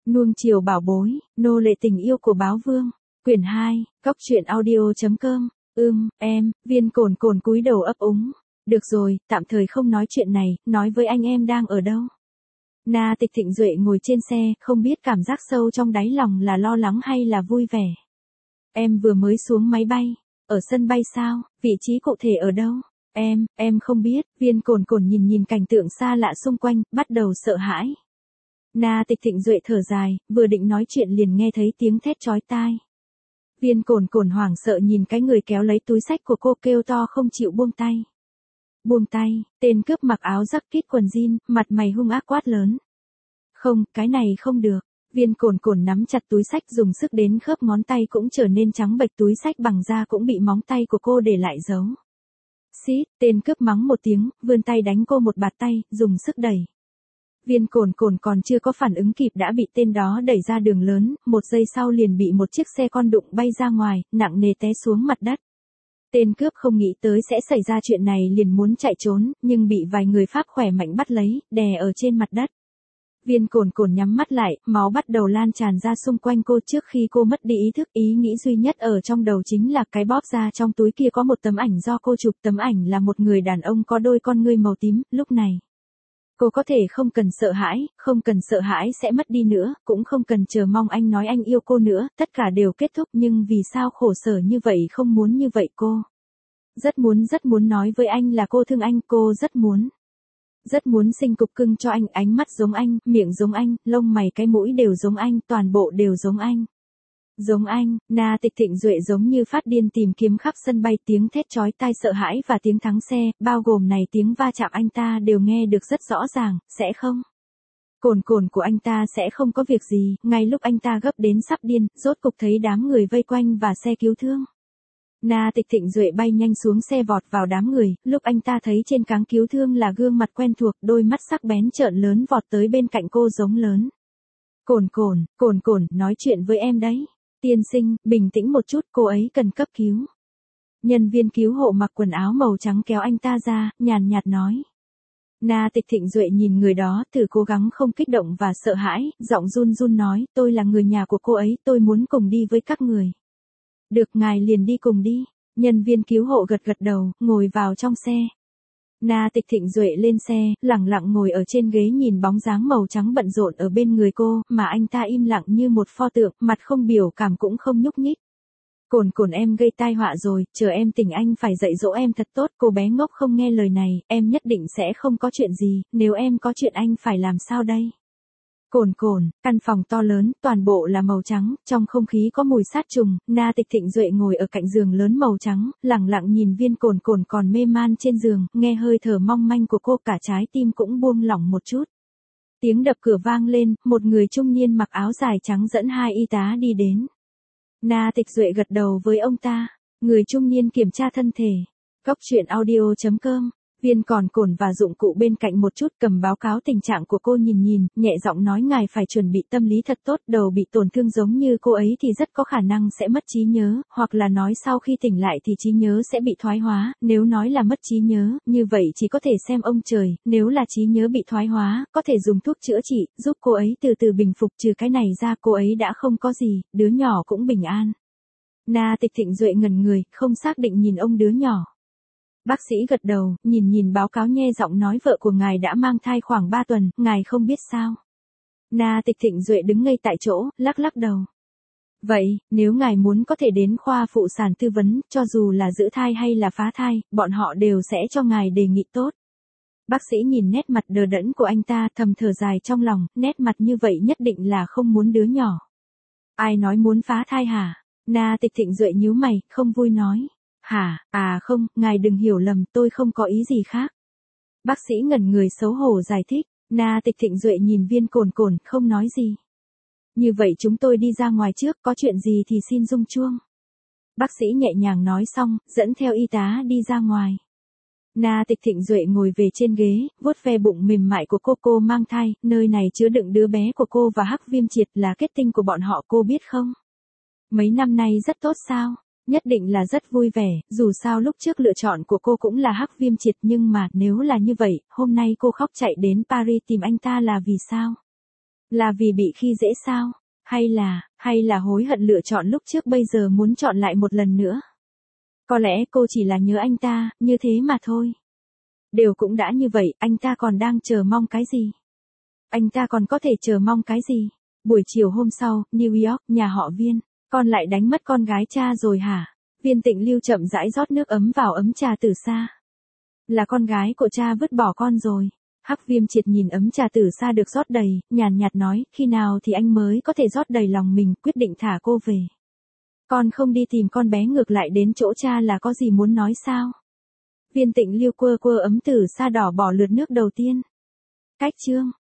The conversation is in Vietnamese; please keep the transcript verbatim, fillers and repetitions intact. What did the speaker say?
Nuông chiều bảo bối, nô lệ tình yêu của báo vương. Quyển hai, cóc truyện audio.com. Ưm, em, Viên Cồn Cồn cúi đầu ấp úng. Được rồi, tạm thời không nói chuyện này, nói với anh em đang ở đâu. Na Tịch Thịnh Duệ ngồi trên xe, không biết cảm giác sâu trong đáy lòng là lo lắng hay là vui vẻ. Em vừa mới xuống máy bay. Ở sân bay sao, vị trí cụ thể ở đâu? Em, em không biết. Viên Cồn Cồn nhìn nhìn cảnh tượng xa lạ xung quanh, bắt đầu sợ hãi. Na Tịch Thịnh Duệ thở dài, vừa định nói chuyện liền nghe thấy tiếng thét chói tai. Viên Cồn Cồn hoảng sợ nhìn cái người kéo lấy túi xách của cô kêu to không chịu buông tay. Buông tay, tên cướp mặc áo jacket quần jean, mặt mày hung ác quát lớn. Không, cái này không được. Viên Cồn Cồn nắm chặt túi xách dùng sức đến khớp ngón tay cũng trở nên trắng bệch, túi xách bằng da cũng bị móng tay của cô để lại dấu. Xít, tên cướp mắng một tiếng, vươn tay đánh cô một bạt tay, dùng sức đẩy. Viên Cồn Cồn còn chưa có phản ứng kịp đã bị tên đó đẩy ra đường lớn, một giây sau liền bị một chiếc xe con đụng bay ra ngoài, nặng nề té xuống mặt đất. Tên cướp không nghĩ tới sẽ xảy ra chuyện này liền muốn chạy trốn, nhưng bị vài người Pháp khỏe mạnh bắt lấy, đè ở trên mặt đất. Viên Cồn Cồn nhắm mắt lại, máu bắt đầu lan tràn ra xung quanh cô. Trước khi cô mất đi ý thức, ý nghĩ duy nhất ở trong đầu chính là cái bóp ra trong túi kia có một tấm ảnh do cô chụp, tấm ảnh là một người đàn ông có đôi con ngươi màu tím. Lúc này, cô có thể không cần sợ hãi, không cần sợ hãi sẽ mất đi nữa, cũng không cần chờ mong anh nói anh yêu cô nữa, tất cả đều kết thúc. Nhưng vì sao khổ sở như vậy, không muốn như vậy cô? Rất muốn rất muốn nói với anh là cô thương anh, cô rất muốn. Rất muốn sinh cục cưng cho anh, ánh mắt giống anh, miệng giống anh, lông mày cái mũi đều giống anh, toàn bộ đều giống anh. Giống anh. Na Tịch Thịnh Duệ giống như phát điên tìm kiếm khắp sân bay, tiếng thét chói tai sợ hãi và tiếng thắng xe, bao gồm này tiếng va chạm anh ta đều nghe được rất rõ ràng, sẽ không? Cồn Cồn của anh ta sẽ không có việc gì, ngay lúc anh ta gấp đến sắp điên, rốt cục thấy đám người vây quanh và xe cứu thương. Na Tịch Thịnh Duệ bay nhanh xuống xe vọt vào đám người, lúc anh ta thấy trên cáng cứu thương là gương mặt quen thuộc, đôi mắt sắc bén trợn lớn vọt tới bên cạnh cô giống lớn. Cồn Cồn, Cồn Cồn, nói chuyện với em đấy. Tiên sinh, bình tĩnh một chút, cô ấy cần cấp cứu. Nhân viên cứu hộ mặc quần áo màu trắng kéo anh ta ra, nhàn nhạt nói. Na Tịch Thịnh Duệ nhìn người đó, thử cố gắng không kích động và sợ hãi, giọng run run nói, tôi là người nhà của cô ấy, tôi muốn cùng đi với các người. Được, ngài liền đi cùng đi. Nhân viên cứu hộ gật gật đầu, ngồi vào trong xe. Na Tịch Thịnh Duệ lên xe, lặng lặng ngồi ở trên ghế nhìn bóng dáng màu trắng bận rộn ở bên người cô, mà anh ta im lặng như một pho tượng, mặt không biểu cảm cũng không nhúc nhích. Cồn Cồn, em gây tai họa rồi, chờ em tỉnh anh phải dạy dỗ em thật tốt. Cô bé ngốc không nghe lời này, em nhất định sẽ không có chuyện gì, nếu em có chuyện anh phải làm sao đây? Cồn Cồn, căn phòng to lớn, toàn bộ là màu trắng, trong không khí có mùi sát trùng. Na Tịch Thịnh Duệ ngồi ở cạnh giường lớn màu trắng, lặng lặng nhìn Viên Cồn Cồn còn mê man trên giường, nghe hơi thở mong manh của cô, cả trái tim cũng buông lỏng một chút. Tiếng đập cửa vang lên, một người trung niên mặc áo dài trắng dẫn hai y tá đi đến. Na Tịch Duệ gật đầu với ông ta. Người trung niên kiểm tra thân thể. Cóc truyện audio.com. Viên Cồn Cồn và dụng cụ bên cạnh một chút, cầm báo cáo tình trạng của cô nhìn nhìn, nhẹ giọng nói, ngài phải chuẩn bị tâm lý thật tốt, đầu bị tổn thương giống như cô ấy thì rất có khả năng sẽ mất trí nhớ, hoặc là nói sau khi tỉnh lại thì trí nhớ sẽ bị thoái hóa. Nếu nói là mất trí nhớ, như vậy chỉ có thể xem ông trời, nếu là trí nhớ bị thoái hóa, có thể dùng thuốc chữa trị, giúp cô ấy từ từ bình phục. Trừ cái này ra cô ấy đã không có gì, đứa nhỏ cũng bình an. Na Tịch Thịnh Duệ ngẩn người, không xác định nhìn ông đứa nhỏ. Bác sĩ gật đầu, nhìn nhìn báo cáo nhe giọng nói, vợ của ngài đã mang thai khoảng ba tuần, ngài không biết sao? Na Tịch Thịnh Duệ đứng ngây tại chỗ, lắc lắc đầu. Vậy, nếu ngài muốn có thể đến khoa phụ sản tư vấn, cho dù là giữ thai hay là phá thai, bọn họ đều sẽ cho ngài đề nghị tốt. Bác sĩ nhìn nét mặt đờ đẫn của anh ta, thầm thở dài trong lòng, nét mặt như vậy nhất định là không muốn đứa nhỏ. Ai nói muốn phá thai hả? Na Tịch Thịnh Duệ nhíu mày, không vui nói. Hả, à không, ngài đừng hiểu lầm, tôi không có ý gì khác. Bác sĩ ngẩn người xấu hổ giải thích. Na Tịch Thịnh Duệ nhìn Viên Cồn Cồn, không nói gì. Như vậy chúng tôi đi ra ngoài trước, có chuyện gì thì xin rung chuông. Bác sĩ nhẹ nhàng nói xong, dẫn theo y tá đi ra ngoài. Na Tịch Thịnh Duệ ngồi về trên ghế, vuốt ve bụng mềm mại của cô. Cô mang thai, nơi này chứa đựng đứa bé của cô và Hắc Viêm Triệt là kết tinh của bọn họ, cô biết không? Mấy năm nay rất tốt sao? Nhất định là rất vui vẻ, dù sao lúc trước lựa chọn của cô cũng là Hắc Viêm Triệt, nhưng mà nếu là như vậy, hôm nay cô khóc chạy đến Paris tìm anh ta là vì sao? Là vì bị khi dễ sao? Hay là, hay là hối hận lựa chọn lúc trước bây giờ muốn chọn lại một lần nữa? Có lẽ cô chỉ là nhớ anh ta, như thế mà thôi. Đều cũng đã như vậy, anh ta còn đang chờ mong cái gì? Anh ta còn có thể chờ mong cái gì? Buổi chiều hôm sau, New York, nhà họ Viên. Con lại đánh mất con gái cha rồi hả? Viên Tịnh Lưu chậm rãi rót nước ấm vào ấm trà từ xa. Là con gái của cha vứt bỏ con rồi. Hắc Viêm Triệt nhìn ấm trà từ xa được rót đầy, nhàn nhạt nói, khi nào thì anh mới có thể rót đầy lòng mình, quyết định thả cô về. Con không đi tìm con bé ngược lại đến chỗ cha là có gì muốn nói sao? Viên Tịnh Lưu quơ quơ ấm từ xa đỏ bỏ lượt nước đầu tiên. Cách chương.